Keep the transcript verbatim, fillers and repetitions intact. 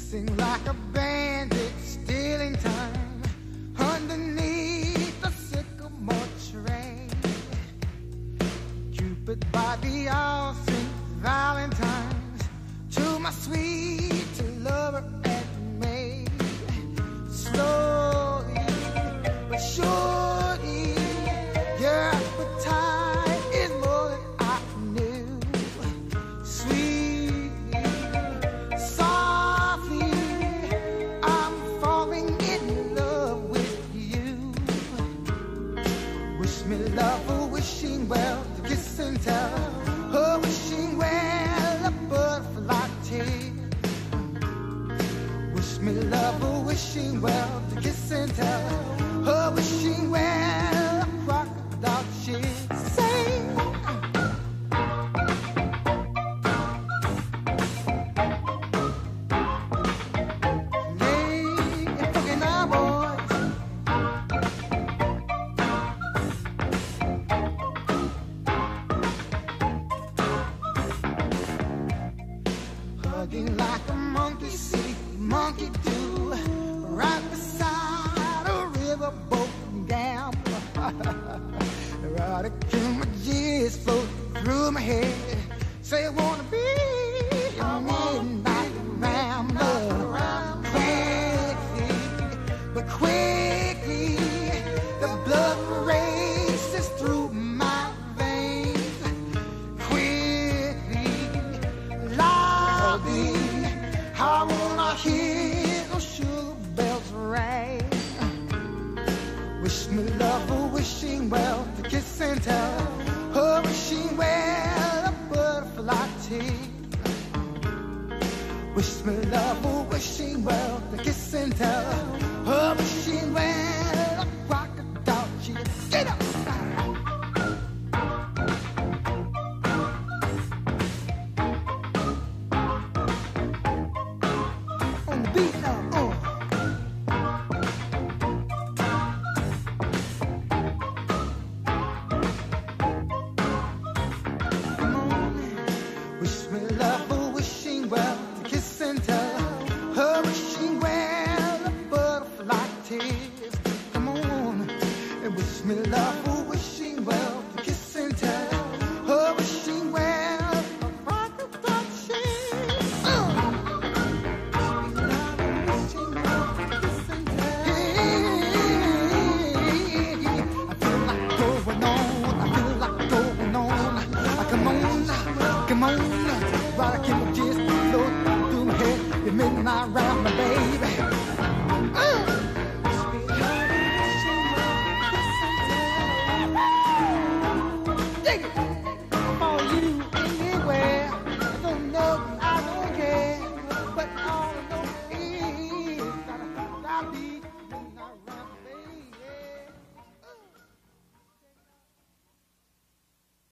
Sing like a bandit, stealing time underneath the sycamore tree. Cupid by the all Saint Valentine's to my sweet lover and me. Slowly but surely, your appetite is more than I knew. Sweetly, softly, I'm falling in love with you. Wish me love, oh, wishing well, to kiss and tell. Oh, wishing well, a butterfly tale. Wish me love, oh, wishing well, to kiss and tell. Oh, wishing well, a crocodile should say. Hugging like a monkey see, monkey do, right beside a riverboat gambler. Erotic images float through my head. Say I wanna be your midnight rambler. Quickly, but quickly, the blood races through my veins. Quickly, loudly, I wanna hear those sugar bells ring. Wish me love, oh, wishing well, to kiss and tell. Oh, wishing well, a butterfly tale. Wish me love, oh, wishing well, to kiss and tell. Oh, wishing well, a crocodile cheer. Get up! On the beat now, oh. Wish me love, oh, wishing well, to kiss and tell. Oh, wishing well, a butterfly tears. Come on, and wish me love.